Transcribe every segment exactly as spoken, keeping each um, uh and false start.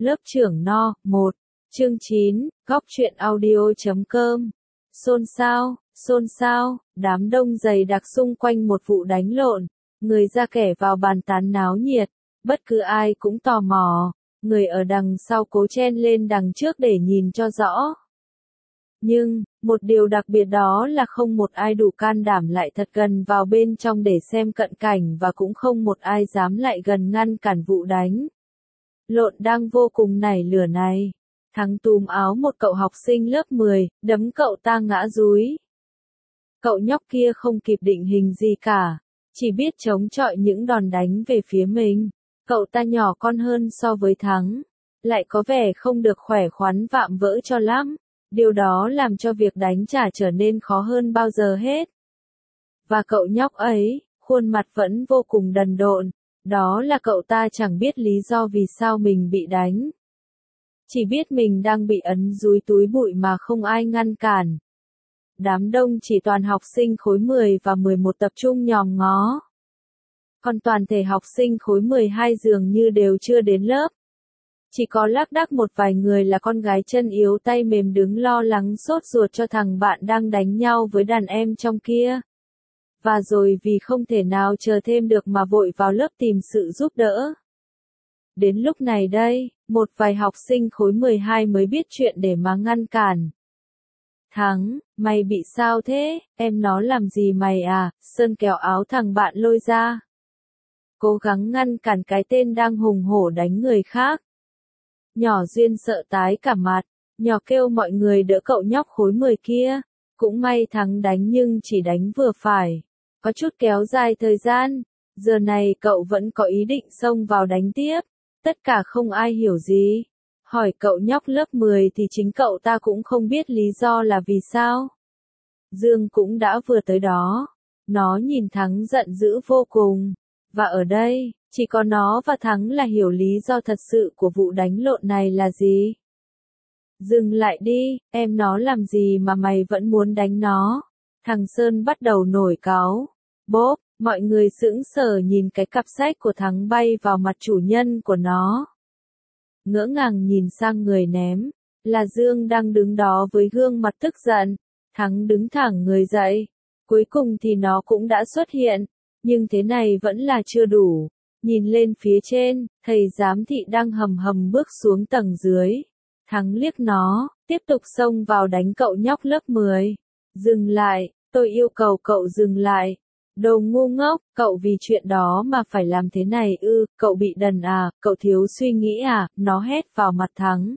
Lớp trưởng no, một. Chương chín, góc truyện audio chấm com. Xôn xao, xôn xao, đám đông dày đặc xung quanh một vụ đánh lộn, người ra kẻ vào bàn tán náo nhiệt, bất cứ ai cũng tò mò, người ở đằng sau cố chen lên đằng trước để nhìn cho rõ. Nhưng, một điều đặc biệt đó là không một ai đủ can đảm lại thật gần vào bên trong để xem cận cảnh và cũng không một ai dám lại gần ngăn cản vụ đánh lộn đang vô cùng nảy lửa này. Thắng túm áo một cậu học sinh lớp mười, đấm cậu ta ngã dúi. Cậu nhóc kia không kịp định hình gì cả, chỉ biết chống chọi những đòn đánh về phía mình. Cậu ta nhỏ con hơn so với Thắng, lại có vẻ không được khỏe khoắn vạm vỡ cho lắm. Điều đó làm cho việc đánh trả trở nên khó hơn bao giờ hết. Và cậu nhóc ấy, khuôn mặt vẫn vô cùng đần độn, đó là cậu ta chẳng biết lý do vì sao mình bị đánh. Chỉ biết mình đang bị ấn dúi túi bụi mà không ai ngăn cản. Đám đông chỉ toàn học sinh khối mười và mười một tập trung nhòm ngó. Còn toàn thể học sinh khối mười hai dường như đều chưa đến lớp. Chỉ có lác đác một vài người là con gái chân yếu tay mềm đứng lo lắng sốt ruột cho thằng bạn đang đánh nhau với đàn em trong kia. Và rồi vì không thể nào chờ thêm được mà vội vào lớp tìm sự giúp đỡ. Đến lúc này đây, một vài học sinh khối mười hai mới biết chuyện để mà ngăn cản. Thắng, mày bị sao thế, em nó làm gì mày à, Sơn kéo áo thằng bạn lôi ra. Cố gắng ngăn cản cái tên đang hùng hổ đánh người khác. Nhỏ Duyên sợ tái cả mặt, nhỏ kêu mọi người đỡ cậu nhóc khối mười kia. Cũng may Thắng đánh nhưng chỉ đánh vừa phải, có chút kéo dài thời gian. Giờ này cậu vẫn có ý định xông vào đánh tiếp. Tất cả không ai hiểu gì. Hỏi cậu nhóc lớp mười thì chính cậu ta cũng không biết lý do là vì sao. Dương cũng đã vừa tới đó. Nó nhìn Thắng giận dữ vô cùng. Và ở đây, chỉ có nó và Thắng là hiểu lý do thật sự của vụ đánh lộn này là gì. Dừng lại đi, em nó làm gì mà mày vẫn muốn đánh nó. Thằng Sơn bắt đầu nổi cáu. Bốp, mọi người sững sờ nhìn cái cặp sách của Thắng bay vào mặt chủ nhân của nó. Ngỡ ngàng nhìn sang người ném, là Dương đang đứng đó với gương mặt tức giận. Thắng đứng thẳng người dậy. Cuối cùng thì nó cũng đã xuất hiện. Nhưng thế này vẫn là chưa đủ. Nhìn lên phía trên, thầy giám thị đang hầm hầm bước xuống tầng dưới. Thắng liếc nó, tiếp tục xông vào đánh cậu nhóc lớp mười. Dừng lại, tôi yêu cầu cậu dừng lại. Đồ ngu ngốc, cậu vì chuyện đó mà phải làm thế này ư, cậu bị đần à, cậu thiếu suy nghĩ à, nó hét vào mặt Thắng.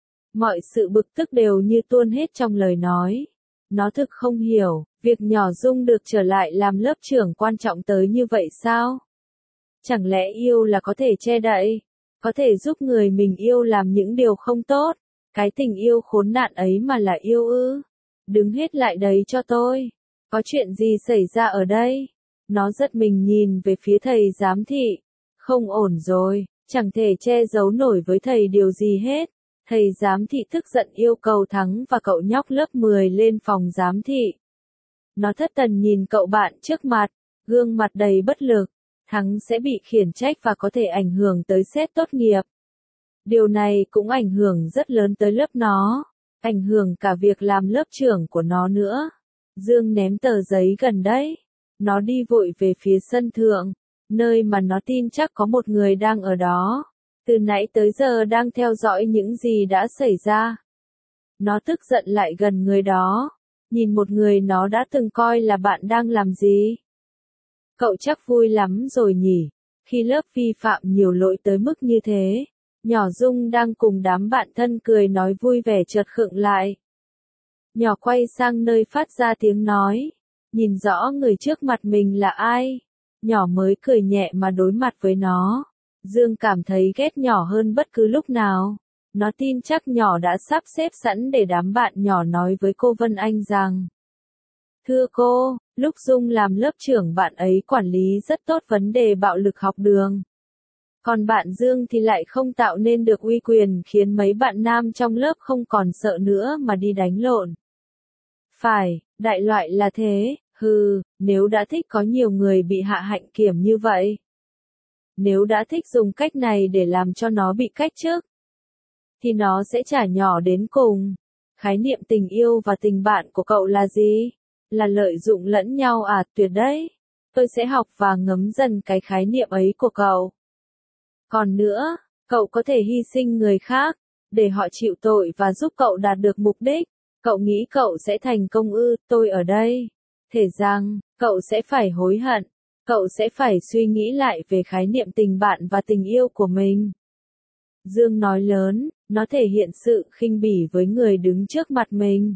Mọi sự bực tức đều như tuôn hết trong lời nói. Nó thực không hiểu, việc nhỏ Dung được trở lại làm lớp trưởng quan trọng tới như vậy sao? Chẳng lẽ yêu là có thể che đậy, có thể giúp người mình yêu làm những điều không tốt? Cái tình yêu khốn nạn ấy mà là yêu ư? Đứng hết lại đấy cho tôi. Có chuyện gì xảy ra ở đây? Nó giật mình nhìn về phía thầy giám thị. Không ổn rồi, chẳng thể che giấu nổi với thầy điều gì hết. Thầy giám thị tức giận yêu cầu Thắng và cậu nhóc lớp mười lên phòng giám thị. Nó thất thần nhìn cậu bạn trước mặt, gương mặt đầy bất lực. Thắng sẽ bị khiển trách và có thể ảnh hưởng tới xét tốt nghiệp. Điều này cũng ảnh hưởng rất lớn tới lớp nó, ảnh hưởng cả việc làm lớp trưởng của nó nữa. Dương ném tờ giấy gần đấy. Nó đi vội về phía sân thượng, nơi mà nó tin chắc có một người đang ở đó. Từ nãy tới giờ đang theo dõi những gì đã xảy ra. Nó tức giận lại gần người đó, nhìn một người nó đã từng coi là bạn đang làm gì. Cậu chắc vui lắm rồi nhỉ, khi lớp vi phạm nhiều lỗi tới mức như thế. Nhỏ Dung đang cùng đám bạn thân cười nói vui vẻ chợt khựng lại. Nhỏ quay sang nơi phát ra tiếng nói, nhìn rõ người trước mặt mình là ai. Nhỏ mới cười nhẹ mà đối mặt với nó. Dương cảm thấy ghét nhỏ hơn bất cứ lúc nào. Nó tin chắc nhỏ đã sắp xếp sẵn để đám bạn nhỏ nói với cô Vân Anh rằng: Thưa cô, lúc Dung làm lớp trưởng bạn ấy quản lý rất tốt vấn đề bạo lực học đường. Còn bạn Dương thì lại không tạo nên được uy quyền khiến mấy bạn nam trong lớp không còn sợ nữa mà đi đánh lộn. Phải, đại loại là thế, hừ, nếu đã thích có nhiều người bị hạ hạnh kiểm như vậy. Nếu đã thích dùng cách này để làm cho nó bị cách chức. thì nó sẽ trả nhỏ đến cùng. Khái niệm tình yêu và tình bạn của cậu là gì? Là lợi dụng lẫn nhau à? Tuyệt đấy. Tôi sẽ học và ngấm dần cái khái niệm ấy của cậu. Còn nữa, cậu có thể hy sinh người khác, để họ chịu tội và giúp cậu đạt được mục đích. Cậu nghĩ cậu sẽ thành công ư? Tôi ở đây. Thể rằng, cậu sẽ phải hối hận. Cậu sẽ phải suy nghĩ lại về khái niệm tình bạn và tình yêu của mình. Dương nói lớn, nó thể hiện sự khinh bỉ với người đứng trước mặt mình.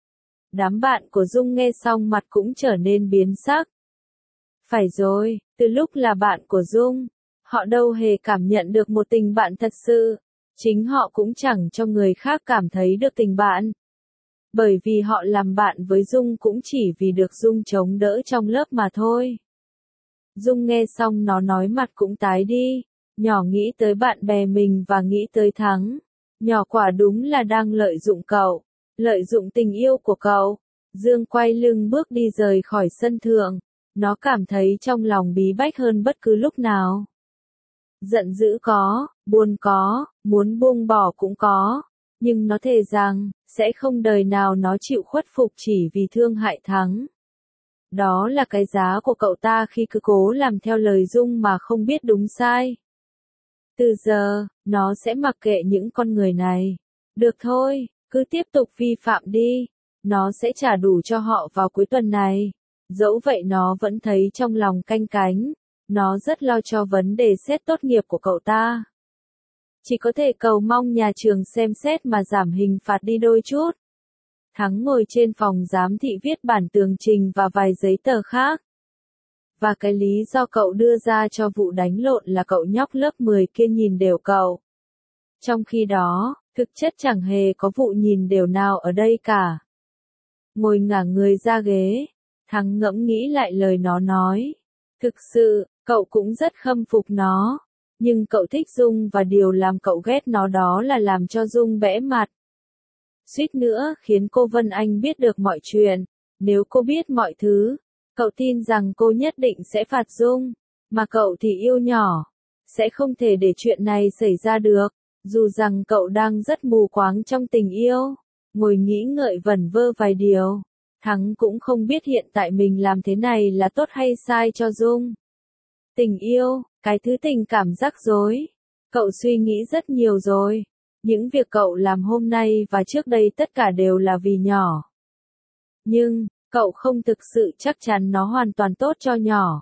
Đám bạn của Dung nghe xong mặt cũng trở nên biến sắc. Phải rồi, từ lúc là bạn của Dung, họ đâu hề cảm nhận được một tình bạn thật sự. Chính họ cũng chẳng cho người khác cảm thấy được tình bạn. Bởi vì họ làm bạn với Dung cũng chỉ vì được Dung chống đỡ trong lớp mà thôi. Dung nghe xong nó nói mặt cũng tái đi. Nhỏ nghĩ tới bạn bè mình và nghĩ tới Thắng. Nhỏ quả đúng là đang lợi dụng cậu, lợi dụng tình yêu của cậu. Dương quay lưng bước đi rời khỏi sân thượng. Nó cảm thấy trong lòng bí bách hơn bất cứ lúc nào. Giận dữ có, buồn có, muốn buông bỏ cũng có. Nhưng nó thề rằng, sẽ không đời nào nó chịu khuất phục chỉ vì thương hại Thắng. Đó là cái giá của cậu ta khi cứ cố làm theo lời Dung mà không biết đúng sai. Từ giờ, nó sẽ mặc kệ những con người này. Được thôi, cứ tiếp tục vi phạm đi. Nó sẽ trả đủ cho họ vào cuối tuần này. Dẫu vậy nó vẫn thấy trong lòng canh cánh. Nó rất lo cho vấn đề xét tốt nghiệp của cậu ta. Chỉ có thể cầu mong nhà trường xem xét mà giảm hình phạt đi đôi chút. Thắng ngồi trên phòng giám thị viết bản tường trình và vài giấy tờ khác. Và cái lý do cậu đưa ra cho vụ đánh lộn là cậu nhóc lớp mười kia nhìn đều cậu. Trong khi đó, thực chất chẳng hề có vụ nhìn đều nào ở đây cả. Ngồi ngả người ra ghế, Thắng ngẫm nghĩ lại lời nó nói. Thực sự, cậu cũng rất khâm phục nó. Nhưng cậu thích Dung và điều làm cậu ghét nó đó là làm cho Dung bẽ mặt. Suýt nữa khiến cô Vân Anh biết được mọi chuyện. Nếu cô biết mọi thứ, cậu tin rằng cô nhất định sẽ phạt Dung. Mà cậu thì yêu nhỏ, sẽ không thể để chuyện này xảy ra được. Dù rằng cậu đang rất mù quáng trong tình yêu. Ngồi nghĩ ngợi vẩn vơ vài điều. Thắng cũng không biết hiện tại mình làm thế này là tốt hay sai cho Dung. Tình yêu, cái thứ tình cảm rắc rối. Cậu suy nghĩ rất nhiều rồi. Những việc cậu làm hôm nay và trước đây tất cả đều là vì nhỏ. Nhưng, cậu không thực sự chắc chắn nó hoàn toàn tốt cho nhỏ.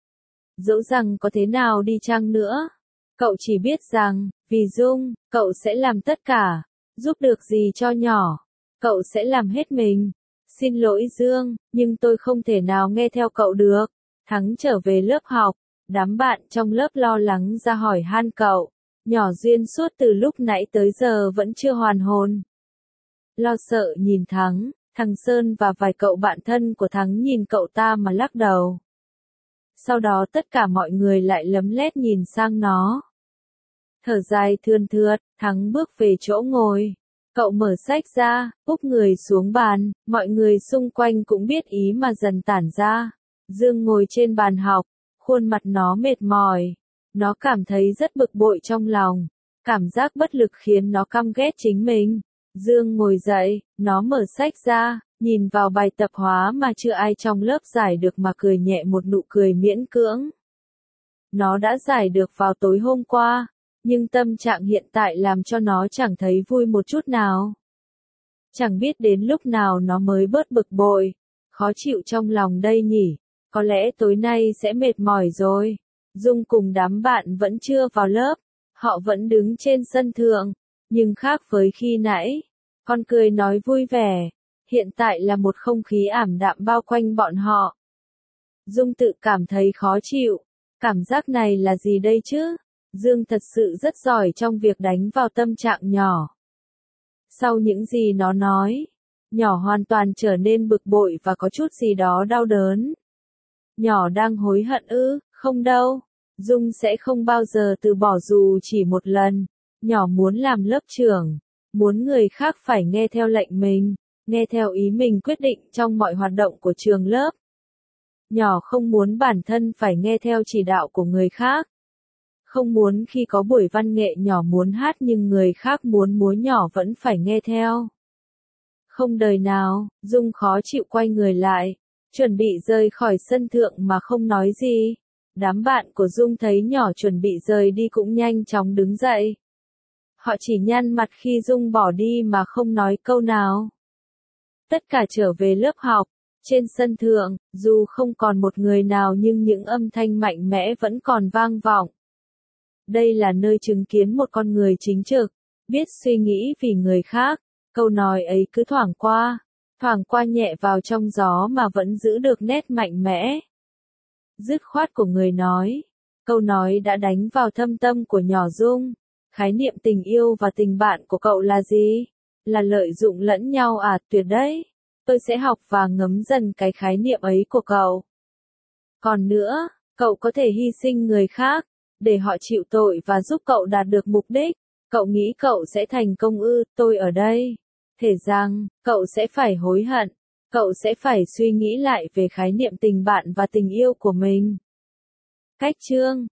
Dẫu rằng có thế nào đi chăng nữa, cậu chỉ biết rằng, vì Dung, cậu sẽ làm tất cả, giúp được gì cho nhỏ. Cậu sẽ làm hết mình. Xin lỗi Dương, nhưng tôi không thể nào nghe theo cậu được. Thắng trở về lớp học, đám bạn trong lớp lo lắng ra hỏi han cậu. Nhỏ Duyên suốt từ lúc nãy tới giờ vẫn chưa hoàn hồn. Lo sợ nhìn Thắng, thằng Sơn và vài cậu bạn thân của Thắng nhìn cậu ta mà lắc đầu. Sau đó tất cả mọi người lại lấm lét nhìn sang nó. Thở dài thườn thượt, Thắng bước về chỗ ngồi. Cậu mở sách ra, úp người xuống bàn, mọi người xung quanh cũng biết ý mà dần tản ra. Dương ngồi trên bàn học, khuôn mặt nó mệt mỏi. Nó cảm thấy rất bực bội trong lòng. Cảm giác bất lực khiến nó căm ghét chính mình. Dương ngồi dậy, nó mở sách ra, nhìn vào bài tập hóa mà chưa ai trong lớp giải được mà cười nhẹ một nụ cười miễn cưỡng. Nó đã giải được vào tối hôm qua, nhưng tâm trạng hiện tại làm cho nó chẳng thấy vui một chút nào. Chẳng biết đến lúc nào nó mới bớt bực bội, khó chịu trong lòng đây nhỉ, có lẽ tối nay sẽ mệt mỏi rồi. Dung cùng đám bạn vẫn chưa vào lớp, họ vẫn đứng trên sân thượng, nhưng khác với khi nãy, con cười nói vui vẻ, hiện tại là một không khí ảm đạm bao quanh bọn họ. Dung tự cảm thấy khó chịu, cảm giác này là gì đây chứ? Dương thật sự rất giỏi trong việc đánh vào tâm trạng nhỏ. Sau những gì nó nói, nhỏ hoàn toàn trở nên bực bội và có chút gì đó đau đớn. Nhỏ đang hối hận ư? Không đâu. Dung sẽ không bao giờ từ bỏ dù chỉ một lần. Nhỏ muốn làm lớp trưởng, muốn người khác phải nghe theo lệnh mình, nghe theo ý mình quyết định trong mọi hoạt động của trường lớp. Nhỏ không muốn bản thân phải nghe theo chỉ đạo của người khác. Không muốn khi có buổi văn nghệ nhỏ muốn hát nhưng người khác muốn múa nhỏ vẫn phải nghe theo. Không đời nào, Dung khó chịu quay người lại, chuẩn bị rời khỏi sân thượng mà không nói gì. Đám bạn của Dung thấy nhỏ chuẩn bị rời đi cũng nhanh chóng đứng dậy. Họ chỉ nhăn mặt khi Dung bỏ đi mà không nói câu nào. Tất cả trở về lớp học. Trên sân thượng, dù không còn một người nào nhưng những âm thanh mạnh mẽ vẫn còn vang vọng. Đây là nơi chứng kiến một con người chính trực, biết suy nghĩ vì người khác. Câu nói ấy cứ thoảng qua, thoảng qua nhẹ vào trong gió mà vẫn giữ được nét mạnh mẽ. Dứt khoát của người nói. Câu nói đã đánh vào thâm tâm của nhỏ Dung. Khái niệm tình yêu và tình bạn của cậu là gì? Là lợi dụng lẫn nhau à? Tuyệt đấy. Tôi sẽ học và ngấm dần cái khái niệm ấy của cậu. Còn nữa, cậu có thể hy sinh người khác, để họ chịu tội và giúp cậu đạt được mục đích. Cậu nghĩ cậu sẽ thành công ư? Tôi ở đây. Thể rằng, cậu sẽ phải hối hận. Cậu sẽ phải suy nghĩ lại về khái niệm tình bạn và tình yêu của mình. Cách chương